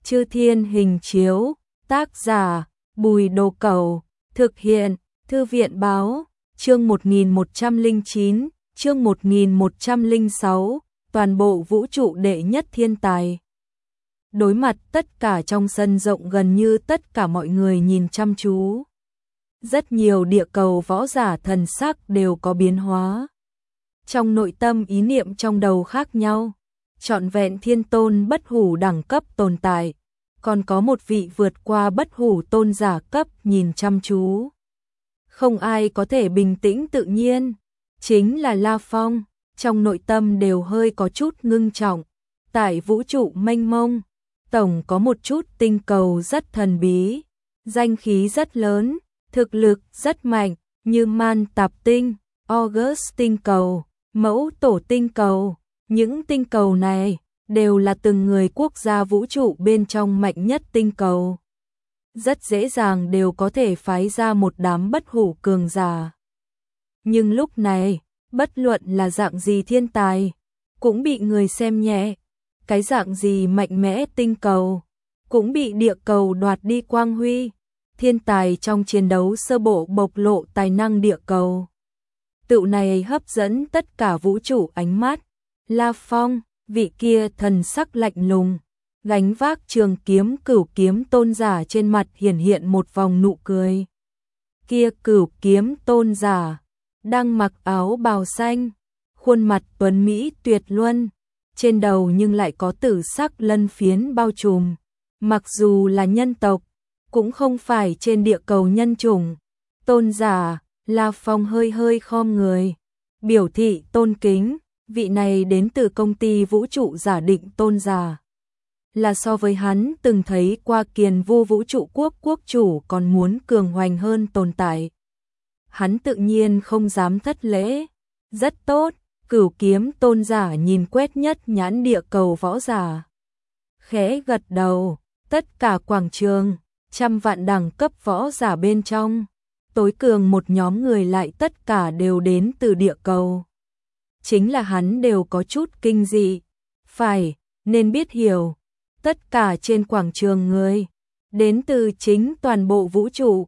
Chư Thiên Hình Chiếu, tác giả Bùi Đồ Cẩu, thực hiện Thư viện Báo, chương 1109, chương 1106, toàn bộ vũ trụ đệ nhất thiên tài. Đối mặt tất cả trong sân rộng, gần như tất cả mọi người nhìn chăm chú. Rất nhiều địa cầu võ giả thần sắc đều có biến hóa. Trong nội tâm ý niệm trong đầu khác nhau, trọn vẹn thiên tôn bất hủ đẳng cấp tồn tại, còn có một vị vượt qua bất hủ tôn giả cấp nhìn chăm chú. Không ai có thể bình tĩnh tự nhiên, chính là La Phong, trong nội tâm đều hơi có chút ngưng trọng. Tại vũ trụ mênh mông, tổng có một chút tinh cầu rất thần bí, danh khí rất lớn, thực lực rất mạnh, như Man Tạp Tinh, August tinh cầu, Mẫu Tổ tinh cầu. Những tinh cầu này đều là từng người quốc gia vũ trụ bên trong mạnh nhất tinh cầu. Rất dễ dàng đều có thể phái ra một đám bất hủ cường giả. Nhưng lúc này, bất luận là dạng gì thiên tài, cũng bị người xem nhẹ. Cái dạng gì mạnh mẽ tinh cầu, cũng bị địa cầu đoạt đi quang huy. Thiên tài trong chiến đấu sơ bộ bộc lộ tài năng địa cầu. Tựu này hấp dẫn tất cả vũ trụ ánh mắt. La Phong, vị kia thần sắc lạnh lùng, gánh vác trường kiếm Cửu Kiếm tôn giả, trên mặt hiển hiện một vòng nụ cười. Kia Cửu Kiếm tôn giả đang mặc áo bào xanh, khuôn mặt tuấn mỹ tuyệt luân, trên đầu nhưng lại có tử sắc lân phiến bao trùm. Mặc dù là nhân tộc, cũng không phải trên địa cầu nhân chủng. Tôn giả, La Phong hơi hơi khom người, biểu thị tôn kính. Vị này đến từ công ty vũ trụ giả định tôn giả, là so với hắn từng thấy qua Kiền Vu vũ trụ quốc quốc chủ còn muốn cường hoành hơn tồn tại. Hắn tự nhiên không dám thất lễ. Rất tốt. Cửu Kiếm tôn giả nhìn quét nhất nhãn địa cầu võ giả, khẽ gật đầu. Tất cả quảng trường, trăm vạn đẳng cấp võ giả bên trong, tối cường một nhóm người lại tất cả đều đến từ địa cầu. Chính là hắn đều có chút kinh dị. Phải, nên biết hiểu, tất cả trên quảng trường người, đến từ chính toàn bộ vũ trụ,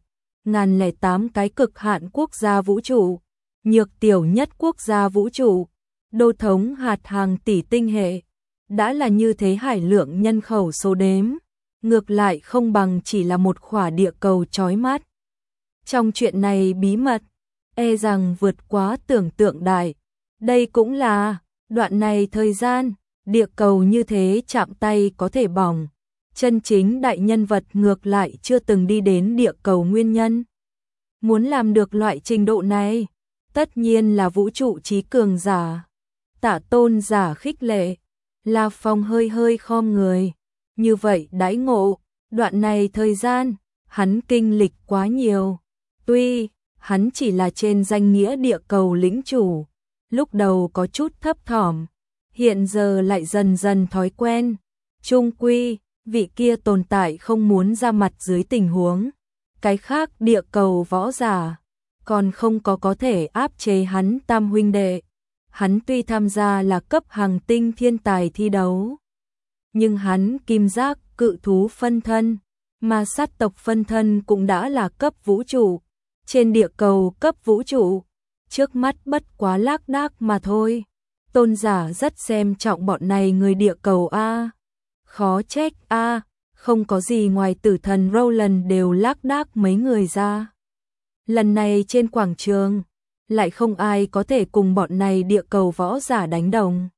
1008 cái cực hạn quốc gia vũ trụ, nhược tiểu nhất quốc gia vũ trụ, đô thống hạt hàng tỷ tinh hệ. Đã là như thế hải lượng nhân khẩu số đếm, ngược lại không bằng chỉ là một khỏa địa cầu chói mắt. Trong chuyện này bí mật, e rằng vượt quá tưởng tượng đại. Đây cũng là, đoạn này thời gian, địa cầu như thế chạm tay có thể bỏng. Chân chính đại nhân vật ngược lại chưa từng đi đến địa cầu nguyên nhân. Muốn làm được loại trình độ này, tất nhiên là vũ trụ trí cường giả. Tạ tôn giả khích lệ, La Phong hơi hơi khom người. Như vậy đãi ngộ, đoạn này thời gian, hắn kinh lịch quá nhiều. Tuy, hắn chỉ là trên danh nghĩa địa cầu lĩnh chủ, lúc đầu có chút thấp thỏm, hiện giờ lại dần dần thói quen. Chung quy, vị kia tồn tại không muốn ra mặt dưới tình huống, cái khác địa cầu võ giả còn không có thể áp chế hắn tam huynh đệ. Hắn tuy tham gia là cấp hàng tinh thiên tài thi đấu, nhưng hắn kim giác cự thú phân thân, ma sát tộc phân thân cũng đã là cấp vũ trụ. Trên địa cầu cấp vũ trụ, trước mắt bất quá lác đác mà thôi. Tôn giả rất xem trọng bọn này người địa cầu a. Khó trách a, không có gì ngoài tử thần Roland đều lác đác mấy người ra. Lần này trên quảng trường, lại không ai có thể cùng bọn này địa cầu võ giả đánh đồng.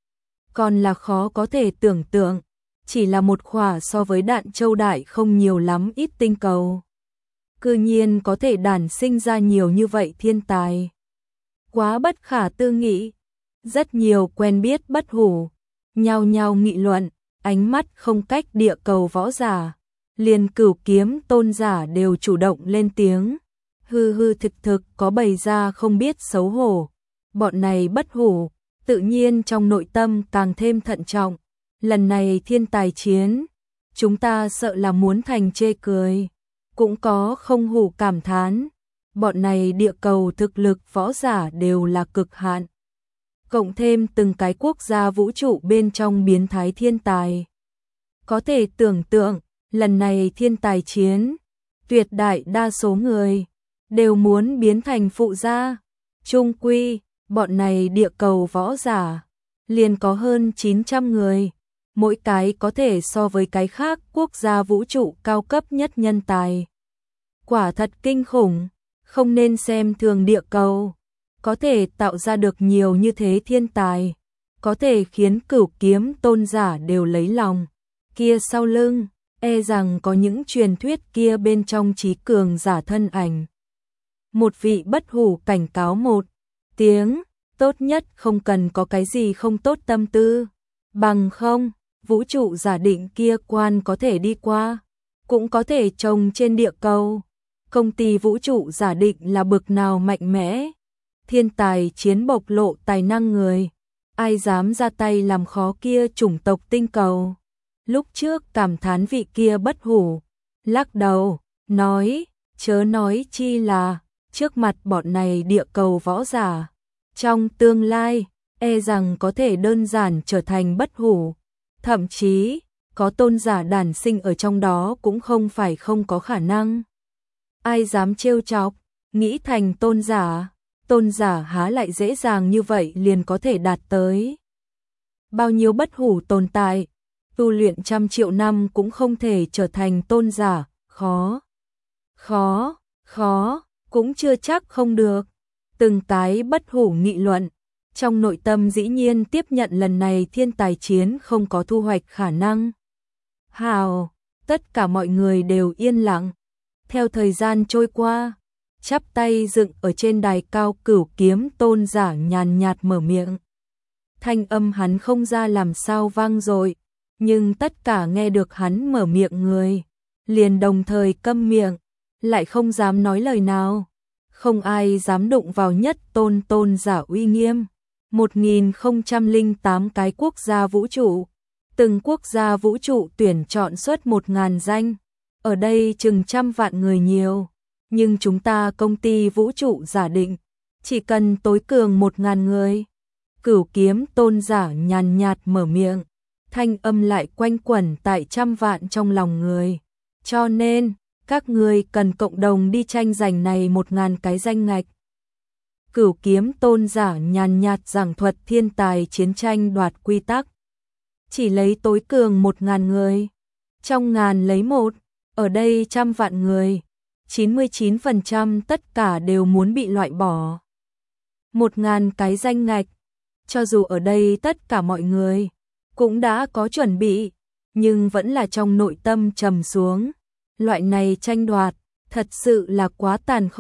Còn là khó có thể tưởng tượng, chỉ là một khỏa so với Đạn Châu Đại không nhiều lắm ít tinh cầu, cư nhiên có thể đản sinh ra nhiều như vậy thiên tài. Quá bất khả tư nghị. Rất nhiều quen biết bất hủ nhao nhao nghị luận, ánh mắt không cách địa cầu võ giả, liền Cửu Kiếm tôn giả đều chủ động lên tiếng. Hư hư thực có bày ra không biết xấu hổ. Bọn này bất hủ, tự nhiên trong nội tâm càng thêm thận trọng. Lần này thiên tài chiến, chúng ta sợ là muốn thành chê cười. Cũng có không hủ cảm thán, bọn này địa cầu thực lực võ giả đều là cực hạn. Cộng thêm từng cái quốc gia vũ trụ bên trong biến thái thiên tài, Có thể tưởng tượng, lần này thiên tài chiến, tuyệt đại đa số người đều muốn biến thành phụ gia. Chung quy, bọn này địa cầu võ giả liền có hơn 900 người, mỗi cái có thể so với cái khác quốc gia vũ trụ cao cấp nhất nhân tài. Quả thật kinh khủng, không nên xem thường địa cầu, có thể tạo ra được nhiều như thế thiên tài, có thể khiến Cửu Kiếm tôn giả đều lấy lòng. Kia sau lưng, e rằng có những truyền thuyết kia bên trong trí cường giả thân ảnh. Một vị bất hủ cảnh cáo một tiếng, tốt nhất không cần có cái gì không tốt tâm tư, bằng không, vũ trụ giả định kia quan có thể đi qua, cũng có thể trồng trên địa cầu. Công ty vũ trụ giả định là bực nào mạnh mẽ, thiên tài chiến bộc lộ tài năng người, ai dám ra tay làm khó kia chủng tộc tinh cầu. Lúc trước cảm thán vị kia bất hủ, lắc đầu, nói, chớ nói chi là, trước mặt bọn này địa cầu võ giả, trong tương lai, e rằng có thể đơn giản trở thành bất hủ, thậm chí, có tôn giả đản sinh ở trong đó cũng không phải không có khả năng. Ai dám trêu chọc, nghĩ thành tôn giả há lại dễ dàng như vậy liền có thể đạt tới. Bao nhiêu bất hủ tồn tại, tu luyện trăm triệu năm cũng không thể trở thành tôn giả, khó, cũng chưa chắc không được. Từng cái bất hủ nghị luận, trong nội tâm dĩ nhiên tiếp nhận lần này thiên tài chiến không có thu hoạch khả năng. Hào, tất cả mọi người đều yên lặng. Theo thời gian trôi qua, chắp tay dựng ở trên đài cao Cửu Kiếm tôn giả nhàn nhạt mở miệng. Thanh âm hắn không ra làm sao vang dội, nhưng tất cả nghe được hắn mở miệng người, liền đồng thời câm miệng, lại không dám nói lời nào. Không ai dám đụng vào nhất tôn giả uy nghiêm. 1008 cái quốc gia vũ trụ, từng quốc gia vũ trụ tuyển chọn xuất 1000 danh, ở đây chừng trăm vạn người nhiều, nhưng chúng ta công ty vũ trụ giả định, chỉ cần tối cường 1000 người. Cửu Kiếm tôn giả nhàn nhạt mở miệng, thanh âm lại quanh quẩn tại trăm vạn trong lòng người. Cho nên, các ngươi cần cộng đồng đi tranh giành này 1000 cái danh ngạch. Cửu Kiếm tôn giả nhàn nhạt giảng thuật thiên tài chiến tranh đoạt quy tắc. Chỉ lấy tối cường 1000 người, trong ngàn lấy một, ở đây trăm vạn người, 99% tất cả đều muốn bị loại bỏ. 1000 cái danh ngạch, cho dù ở đây tất cả mọi người cũng đã có chuẩn bị, nhưng vẫn là trong nội tâm trầm xuống. Loại này tranh đoạt, thật sự là quá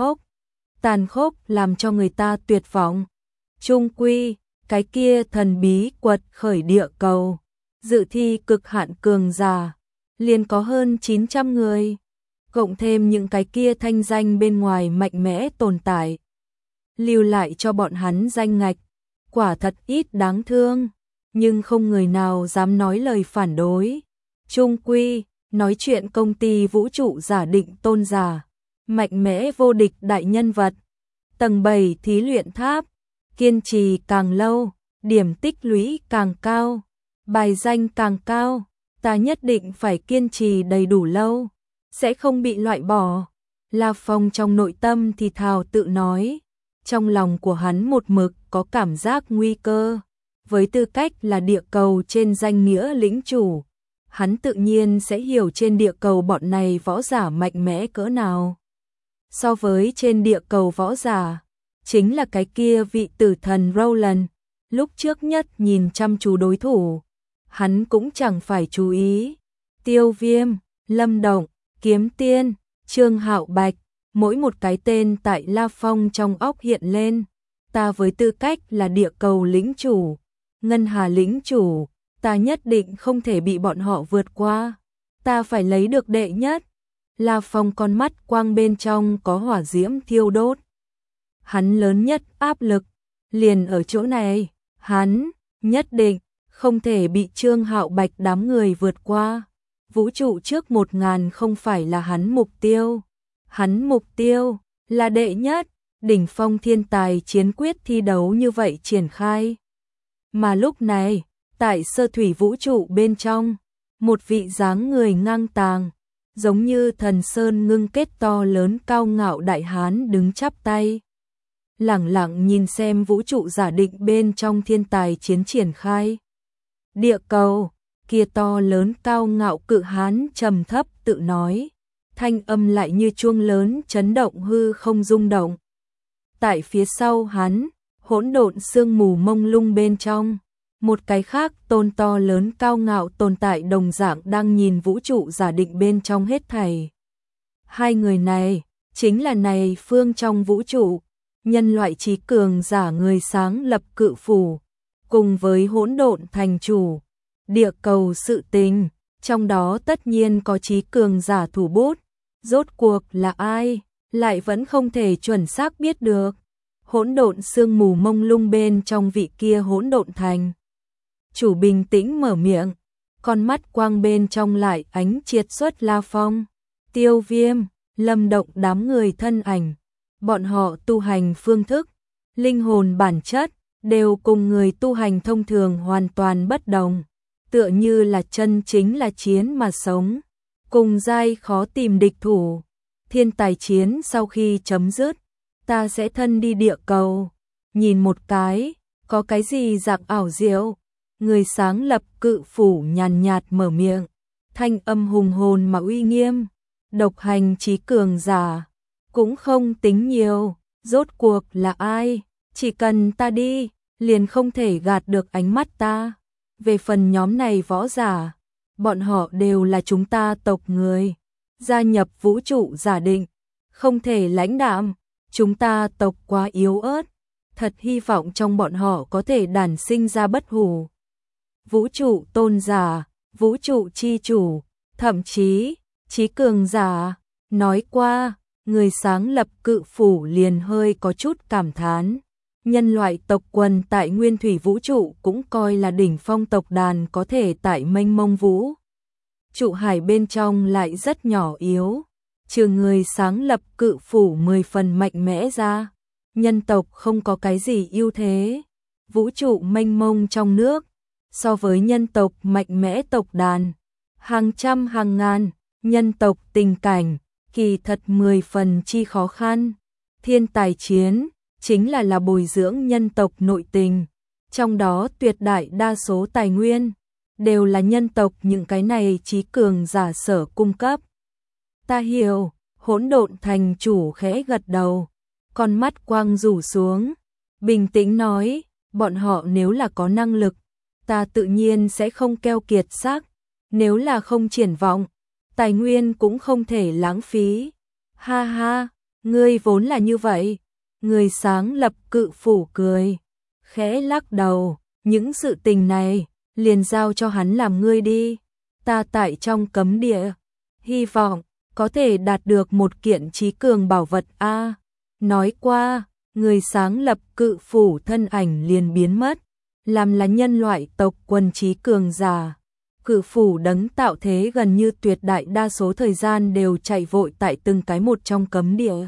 tàn khốc làm cho người ta tuyệt vọng. Chung quy, cái kia thần bí quật khởi địa cầu, dự thi cực hạn cường giả, liền có hơn 900 người, cộng thêm những cái kia thanh danh bên ngoài mạnh mẽ tồn tại, lưu lại cho bọn hắn danh ngạch, quả thật ít đáng thương, nhưng không người nào dám nói lời phản đối. Chung quy, nói chuyện công ty vũ trụ giả định tôn giả, mạnh mẽ vô địch đại nhân vật, tầng 7 thí luyện tháp, kiên trì càng lâu, điểm tích lũy càng cao, bài danh càng cao, ta nhất định phải kiên trì đầy đủ lâu, sẽ không bị loại bỏ. La Phong trong nội tâm thì thào tự nói, trong lòng của hắn một mực có cảm giác nguy cơ, với tư cách là địa cầu trên danh nghĩa lĩnh chủ, hắn tự nhiên sẽ hiểu trên địa cầu bọn này võ giả mạnh mẽ cỡ nào. So với trên địa cầu võ giả, chính là cái kia vị tử thần Roland, lúc trước nhất nhìn chăm chú đối thủ, hắn cũng chẳng phải chú ý. Tiêu Viêm, Lâm Động, Kiếm Tiên, Trương Hạo Bạch, mỗi một cái tên tại La Phong trong óc hiện lên. Ta với tư cách là địa cầu lĩnh chủ, Ngân Hà lĩnh chủ, ta nhất định không thể bị bọn họ vượt qua. Ta phải lấy được đệ nhất. La Phong con mắt quang bên trong có hỏa diễm thiêu đốt. Hắn lớn nhất áp lực liền ở chỗ này, hắn nhất định không thể bị Trương Hạo Bạch đám người vượt qua. Vũ trụ trước 1000 không phải là hắn mục tiêu. Hắn mục tiêu là đệ nhất, đỉnh phong thiên tài chiến quyết thi đấu như vậy triển khai. Mà lúc này, tại sơ thủy vũ trụ bên trong, một vị dáng người ngang tàng, giống như thần sơn ngưng kết to lớn cao ngạo đại hán đứng chắp tay. Lẳng lặng nhìn xem vũ trụ giả định bên trong thiên tài chiến triển khai. Địa cầu, kia to lớn cao ngạo cự hán trầm thấp tự nói, thanh âm lại như chuông lớn chấn động hư không rung động. Tại phía sau hắn, hỗn độn sương mù mông lung bên trong, một cái khác tôn to lớn cao ngạo tồn tại đồng dạng đang nhìn vũ trụ giả định bên trong hết thảy. Hai người này, chính là này phương trong vũ trụ, nhân loại trí cường giả người sáng lập cự phủ, cùng với hỗn độn thành chủ, địa cầu sự tình, trong đó tất nhiên có trí cường giả thủ bút, rốt cuộc là ai, lại vẫn không thể chuẩn xác biết được. Hỗn độn sương mù mông lung bên trong vị kia hỗn độn thành chủ bình tĩnh mở miệng, con mắt quang bên trong lại ánh triệt xuất La Phong, Tiêu Viêm, Lâm Động đám người thân ảnh. Bọn họ tu hành phương thức, linh hồn bản chất, đều cùng người tu hành thông thường hoàn toàn bất đồng, tựa như là chân chính là chiến mà sống, cùng giai khó tìm địch thủ. Thiên tài chiến sau khi chấm dứt, ta sẽ thân đi địa cầu, nhìn một cái, có cái gì dạng ảo diệu. Người sáng lập cự phủ nhàn nhạt mở miệng, thanh âm hùng hồn mà uy nghiêm, độc hành trí cường giả, cũng không tính nhiều, rốt cuộc là ai, chỉ cần ta đi, liền không thể gạt được ánh mắt ta. Về phần nhóm này võ giả, bọn họ đều là chúng ta tộc người, gia nhập vũ trụ giả định, không thể lãnh đạm, chúng ta tộc quá yếu ớt, thật hy vọng trong bọn họ có thể đản sinh ra bất hủ. Vũ trụ tôn giả, vũ trụ chi chủ, thậm chí, trí cường giả, nói qua, người sáng lập cự phủ liền hơi có chút cảm thán. Nhân loại tộc quần tại nguyên thủy vũ trụ cũng coi là đỉnh phong tộc đàn có thể tại mênh mông vũ trụ hải bên trong lại rất nhỏ yếu. Trừ người sáng lập cự phủ 10 phần mạnh mẽ ra, nhân tộc không có cái gì ưu thế. Vũ trụ mênh mông trong nước, so với nhân tộc mạnh mẽ tộc đàn, hàng trăm hàng ngàn, nhân tộc tình cảnh, kỳ thật 10 phần chi khó khăn. Thiên tài chiến, chính là bồi dưỡng nhân tộc nội tình, trong đó tuyệt đại đa số tài nguyên, đều là nhân tộc những cái này trí cường giả sở cung cấp. Ta hiểu, hỗn độn thành chủ khẽ gật đầu, con mắt quang rủ xuống, bình tĩnh nói, bọn họ nếu là có năng lực, ta tự nhiên sẽ không keo kiệt xác, nếu là không triển vọng, tài nguyên cũng không thể lãng phí. Ha ha, ngươi vốn là như vậy. Người sáng lập cự phủ cười, khẽ lắc đầu, những sự tình này, liền giao cho hắn làm ngươi đi. Ta tại trong cấm địa, hy vọng có thể đạt được một kiện trí cường bảo vật a. Nói qua, người sáng lập cự phủ thân ảnh liền biến mất, làm là nhân loại tộc quần trí cường giả. Cự phủ đấng tạo thế gần như tuyệt đại đa số thời gian đều chạy vội tại từng cái một trong cấm địa.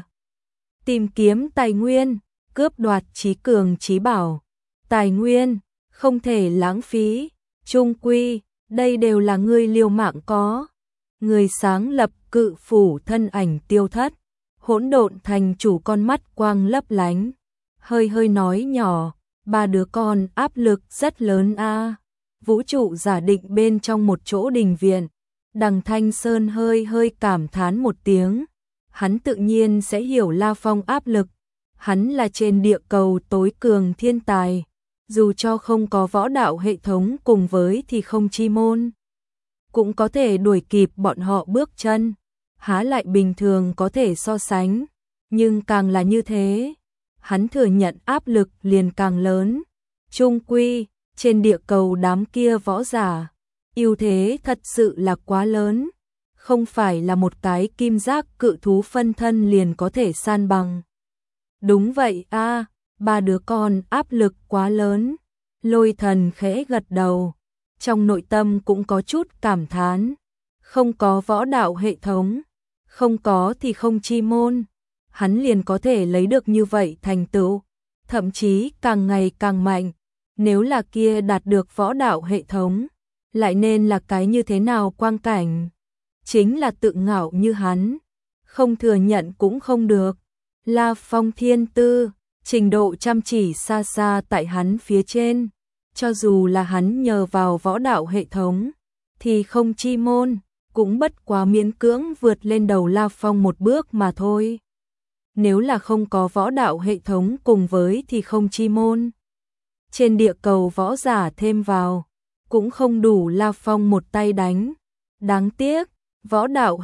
Tìm kiếm tài nguyên, cướp đoạt trí cường trí bảo. Tài nguyên, không thể lãng phí, chung quy, đây đều là ngươi liều mạng có. Người sáng lập cự phủ thân ảnh tiêu thất, hỗn độn thành chủ con mắt quang lấp lánh, hơi hơi nói nhỏ, ba đứa con áp lực rất lớn a. Vũ trụ giả định bên trong một chỗ đình viện, Đằng Thanh Sơn hơi hơi cảm thán một tiếng. Hắn tự nhiên sẽ hiểu La Phong áp lực, hắn là trên địa cầu tối cường thiên tài, dù cho không có võ đạo hệ thống cùng với thì không chi môn, cũng có thể đuổi kịp bọn họ bước chân, há lại bình thường có thể so sánh, nhưng càng là như thế, hắn thừa nhận áp lực liền càng lớn. Chung quy, trên địa cầu đám kia võ giả, ưu thế thật sự là quá lớn, không phải là một cái kim giác cự thú phân thân liền có thể san bằng. Đúng vậy a, ba đứa con áp lực quá lớn. Lôi Thần khẽ gật đầu, trong nội tâm cũng có chút cảm thán. Không có võ đạo hệ thống, không có thì không chi môn, hắn liền có thể lấy được như vậy thành tựu, thậm chí càng ngày càng mạnh. Nếu là kia đạt được võ đạo hệ thống, lại nên là cái như thế nào quang cảnh? Chính là tự ngạo như hắn, không thừa nhận cũng không được. La Phong thiên tư, trình độ chăm chỉ xa xa tại hắn phía trên, cho dù là hắn nhờ vào võ đạo hệ thống, thì không chi môn, cũng bất quá miễn cưỡng vượt lên đầu La Phong một bước mà thôi. Nếu là không có võ đạo hệ thống cùng với thì không chi môn. Trên địa cầu võ giả thêm vào, cũng không đủ La Phong một tay đánh. Đáng tiếc, võ đạo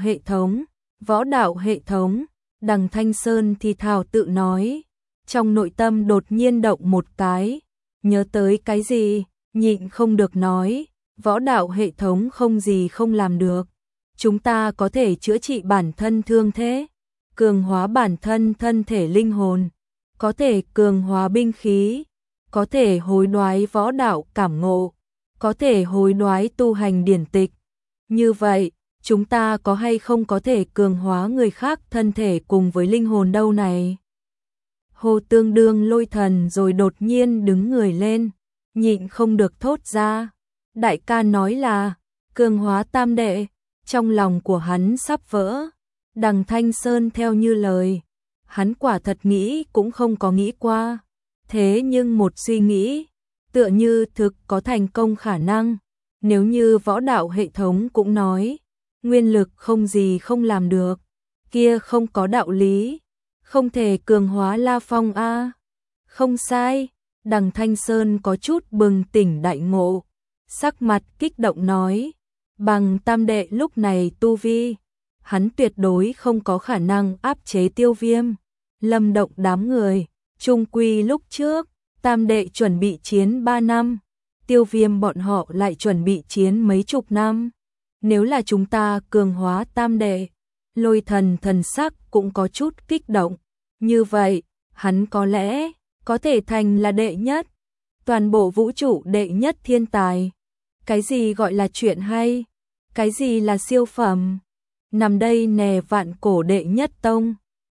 hệ thống, Đằng Thanh Sơn thì thào tự nói. Trong nội tâm đột nhiên động một cái, nhớ tới cái gì, nhịn không được nói, võ đạo hệ thống không gì không làm được. Chúng ta có thể chữa trị bản thân thương thế, cường hóa bản thân thân thể linh hồn, có thể cường hóa binh khí, có thể hối đoái võ đạo cảm ngộ, có thể hối đoái tu hành điển tịch. Như vậy, chúng ta có hay không có thể cường hóa người khác thân thể cùng với linh hồn đâu này? Hồ Tương Đương Lôi Thần rồi đột nhiên đứng người lên, nhịn không được thốt ra. Đại ca nói là cường hóa tam đệ, trong lòng của hắn sắp vỡ. Đằng Thanh Sơn theo như lời, hắn quả thật nghĩ cũng không có nghĩ qua. Thế nhưng một suy nghĩ, tựa như thực có thành công khả năng. Nếu như võ đạo hệ thống cũng nói, nguyên lực không gì không làm được, kia không có đạo lý, không thể cường hóa La Phong a. Không sai, Đằng Thanh Sơn có chút bừng tỉnh đại ngộ, sắc mặt kích động nói, bằng tam đệ lúc này tu vi, hắn tuyệt đối không có khả năng áp chế Tiêu Viêm, Lâm Động đám người. Chung quy lúc trước, tam đệ chuẩn bị chiến 3 năm, Tiêu Viêm bọn họ lại chuẩn bị chiến mấy chục năm. Nếu là chúng ta cường hóa tam đệ, Lôi Thần thần sắc cũng có chút kích động. Như vậy, hắn có lẽ có thể thành là đệ nhất, toàn bộ vũ trụ đệ nhất thiên tài. Cái gì gọi là chuyện hay? Cái gì là siêu phẩm? Nằm đây nè vạn cổ đệ nhất tông.